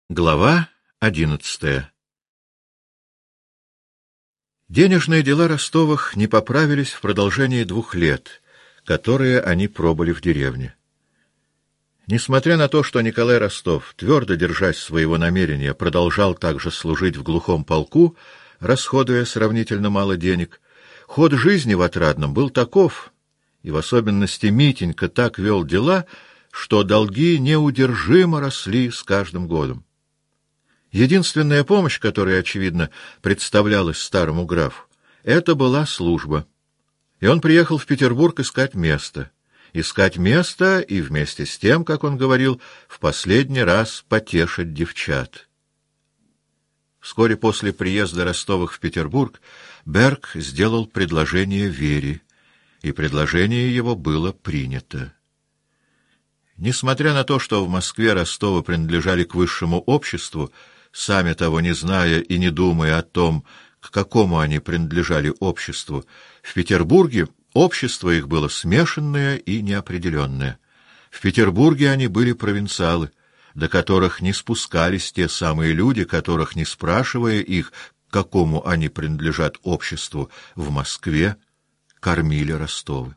Глава 11. Денежные дела Ростовых не поправились в продолжении 2 лет, которые они пробыли в деревне. Несмотря на то, что Николай Ростов, твердо держась своего намерения, продолжал также служить в глухом полку, расходуя сравнительно мало денег, ход жизни в Отрадном был таков, и в особенности Митенька так вел дела, что долги неудержимо росли с каждым годом. Единственная помощь, которая, очевидно, представлялась старому графу, это была служба. И он приехал в Петербург искать место. Искать место и вместе с тем, как он говорил, в последний раз потешить девчат. Вскоре после приезда Ростовых в Петербург Берг сделал предложение Вере, и предложение его было принято. Несмотря на то, что в Москве Ростовы принадлежали к высшему обществу, сами того не зная и не думая о том, к какому они принадлежали обществу, в Петербурге общество их было смешанное и неопределенное. В Петербурге они были провинциалы, до которых не спускались те самые люди, которых, не спрашивая их, к какому они принадлежат обществу, в Москве кормили Ростовы.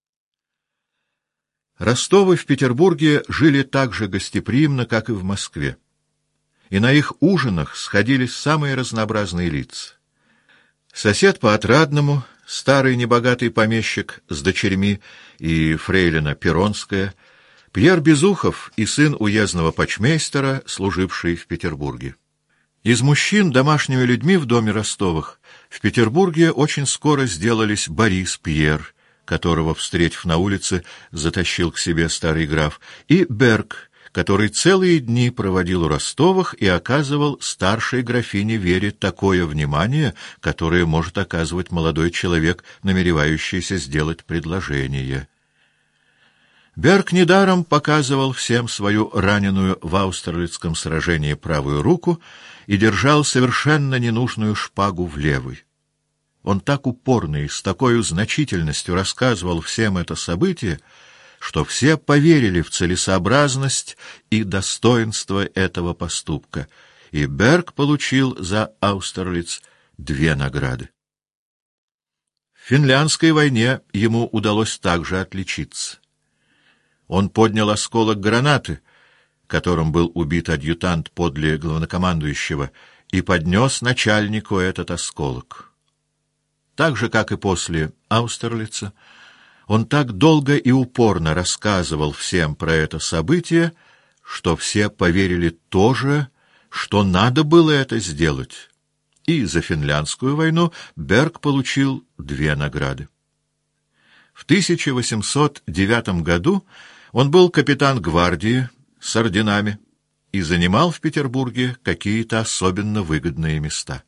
Ростовы в Петербурге жили так же гостеприимно, как и в Москве. И на их ужинах сходились самые разнообразные лица. Сосед по Отрадному, старый небогатый помещик с дочерьми и фрейлина Перонская, Пьер Безухов и сын уездного почмейстера, служивший в Петербурге. Из мужчин домашними людьми в доме Ростовых в Петербурге очень скоро сделались Борис Пьер, которого, встретив на улице, затащил к себе старый граф, и Берг, который целые дни проводил у Ростовых и оказывал старшей графине Вере такое внимание, которое может оказывать молодой человек, намеревающийся сделать предложение. Берг недаром показывал всем свою раненую в Аустерлицком сражении правую руку и держал совершенно ненужную шпагу в левой. Он так упорно и с такой значительностью рассказывал всем это событие, что все поверили в целесообразность и достоинство этого поступка, и Берг получил за Аустерлиц 2 награды. В Финляндской войне ему удалось также отличиться. Он поднял осколок гранаты, которым был убит адъютант подле главнокомандующего, и поднес начальнику этот осколок. Так же, как и после Аустерлица, он так долго и упорно рассказывал всем про это событие, что все поверили тоже, что надо было это сделать. И за Финляндскую войну Берг получил 2 награды. В 1809 году он был капитан гвардии с орденами и занимал в Петербурге какие-то особенно выгодные места.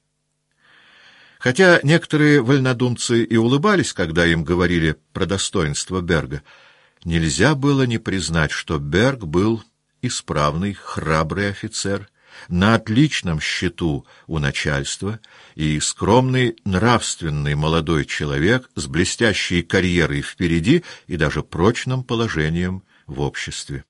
Хотя некоторые вольнодумцы и улыбались, когда им говорили про достоинство Берга, нельзя было не признать, что Берг был исправный, храбрый офицер, на отличном счету у начальства и скромный, нравственный молодой человек с блестящей карьерой впереди и даже прочным положением в обществе.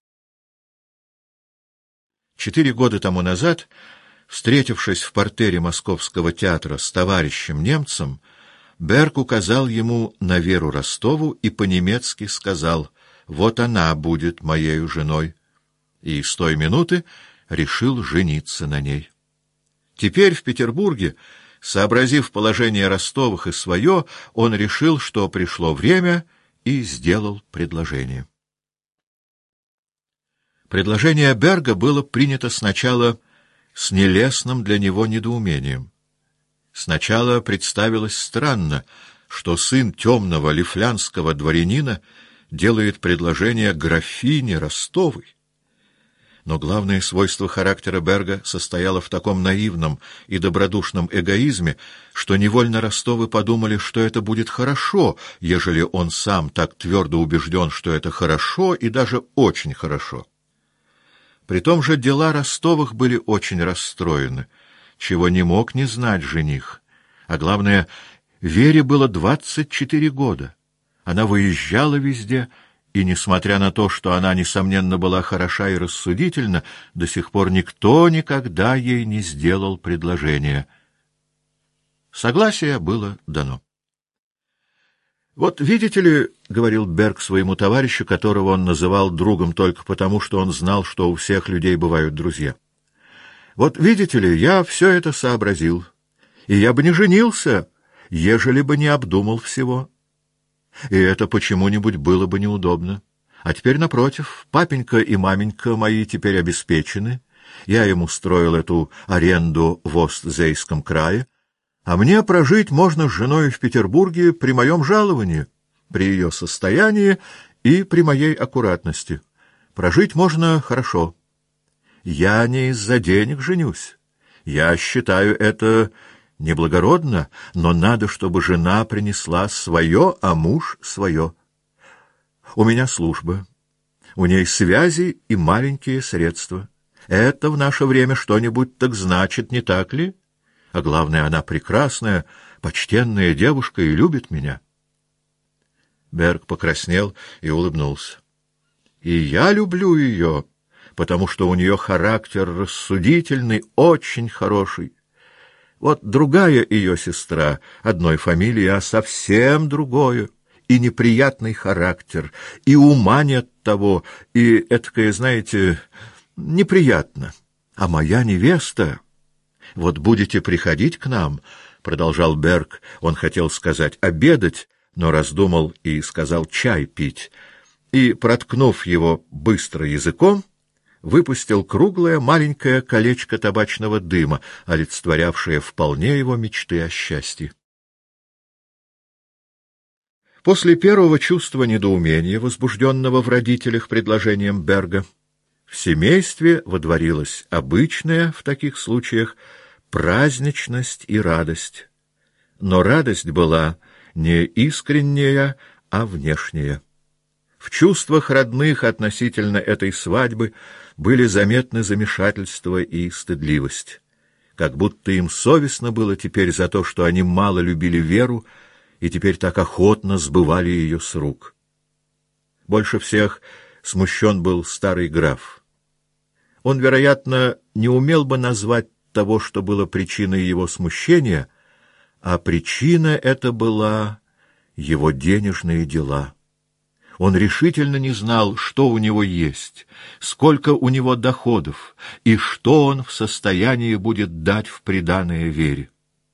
4 года тому назад, встретившись в партере Московского театра с товарищем-немцем, Берг указал ему на Веру Ростову и по-немецки сказал: «Вот она будет моею женой», и с той минуты решил жениться на ней. Теперь в Петербурге, сообразив положение Ростовых и свое, он решил, что пришло время, и сделал предложение. Предложение Берга было принято сначала с нелестным для него недоумением. Сначала представилось странно, что сын темного лифлянского дворянина делает предложение графине Ростовой. Но главное свойство характера Берга состояло в таком наивном и добродушном эгоизме, что невольно Ростовы подумали, что это будет хорошо, ежели он сам так твердо убежден, что это хорошо и даже очень хорошо. При том же дела Ростовых были очень расстроены, чего не мог не знать жених. А главное, Вере было 24 года. Она выезжала везде и, несмотря на то, что она, несомненно, была хороша и рассудительна, до сих пор никто никогда ей не сделал предложения. Согласие было дано. «Вот видите ли, — говорил Берг своему товарищу, которого он называл другом только потому, что он знал, что у всех людей бывают друзья, — вот видите ли, я все это сообразил, и я бы не женился, ежели бы не обдумал всего. И это почему-нибудь было бы неудобно. А теперь, напротив, папенька и маменька мои теперь обеспечены, я им устроил эту аренду в Остзейском крае, а мне прожить можно с женой в Петербурге при моем жаловании, при ее состоянии и при моей аккуратности. Прожить можно хорошо. Я не из-за денег женюсь. Я считаю это неблагородно, но надо, чтобы жена принесла свое, а муж свое. У меня служба, у ней связи и маленькие средства. Это в наше время что-нибудь так значит, не так ли? А главное, она прекрасная, почтенная девушка и любит меня. Берг покраснел и улыбнулся. И я люблю ее, потому что у нее характер рассудительный, очень хороший. Вот другая ее сестра, одной фамилии, а совсем другое, и неприятный характер, и ума нет того, и этакое, знаете, неприятно. А моя невеста... Вот будете приходить к нам, — продолжал Берг, он хотел сказать обедать, но раздумал и сказал чай пить, и, проткнув его быстро языком, выпустил круглое маленькое колечко табачного дыма, олицетворявшее вполне его мечты о счастье. После первого чувства недоумения, возбужденного в родителях предложением Берга, в семействе водворилась обычная в таких случаях праздничность и радость. Но радость была не искренняя, а внешняя. В чувствах родных относительно этой свадьбы были заметны замешательство и стыдливость, как будто им совестно было теперь за то, что они мало любили Веру и теперь так охотно сбывали ее с рук. Больше всех смущен был старый граф. Он, вероятно, не умел бы назвать того, что было причиной его смущения, а причина эта была его денежные дела. Он решительно не знал, что у него есть, сколько у него доходов и что он в состоянии будет дать в приданое Вере.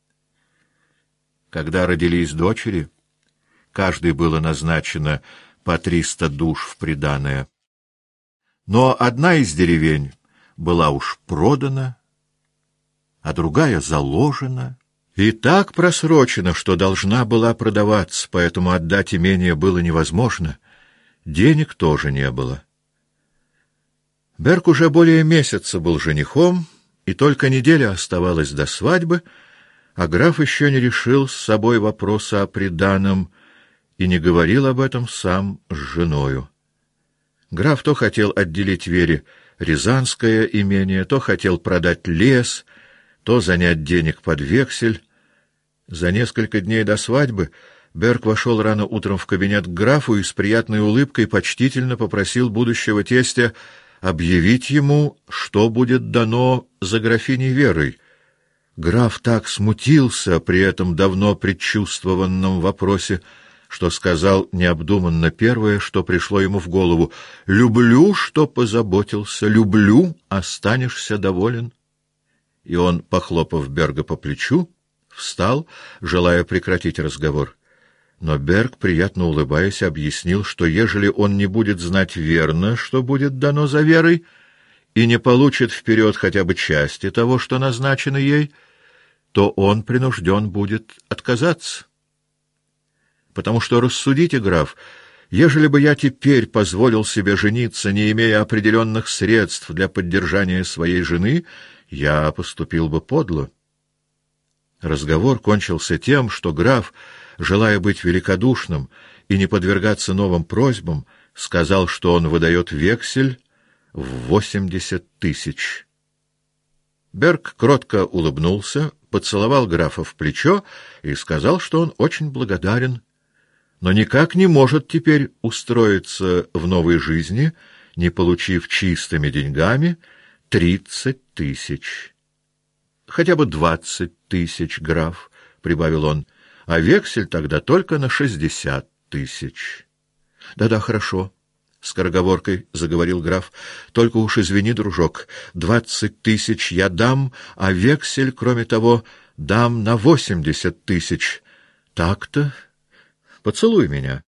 Когда родились дочери, каждой было назначено по 300 душ в приданое. Но одна из деревень была уж продана, а другая заложена, и так просрочена, что должна была продаваться, поэтому отдать имение было невозможно. Денег тоже не было. Берг уже более месяца был женихом, и только неделя оставалась до свадьбы, а граф еще не решил с собой вопроса о приданом и не говорил об этом сам с женою. Граф то хотел отделить Вере рязанское имение, то хотел продать лес, то занять денег под вексель. За несколько дней до свадьбы Берг вошел рано утром в кабинет к графу и с приятной улыбкой почтительно попросил будущего тестя объявить ему, что будет дано за графиней Верой. Граф так смутился при этом давно предчувствованном вопросе, что сказал необдуманно первое, что пришло ему в голову: «Люблю, что позаботился, люблю, останешься доволен». И он, похлопав Берга по плечу, встал, желая прекратить разговор. Но Берг, приятно улыбаясь, объяснил, что ежели он не будет знать верно, что будет дано за Верой, и не получит вперед хотя бы части того, что назначено ей, то он принужден будет отказаться. Потому что, рассудите, граф, ежели бы я теперь позволил себе жениться, не имея определенных средств для поддержания своей жены, я поступил бы подло. Разговор кончился тем, что граф, желая быть великодушным и не подвергаться новым просьбам, сказал, что он выдает вексель в 80 000. Берг кротко улыбнулся, поцеловал графа в плечо и сказал, что он очень благодарен. но никак не может теперь устроиться в новой жизни, не получив чистыми деньгами 30 тысяч. Хотя бы 20 тысяч, граф, — прибавил он, — а вексель тогда только на 60 тысяч. Да-да, хорошо, — скороговоркой заговорил граф, — только уж извини, дружок, 20 тысяч я дам, а вексель, кроме того, дам на 80 тысяч. Так-то? Поцелуй меня.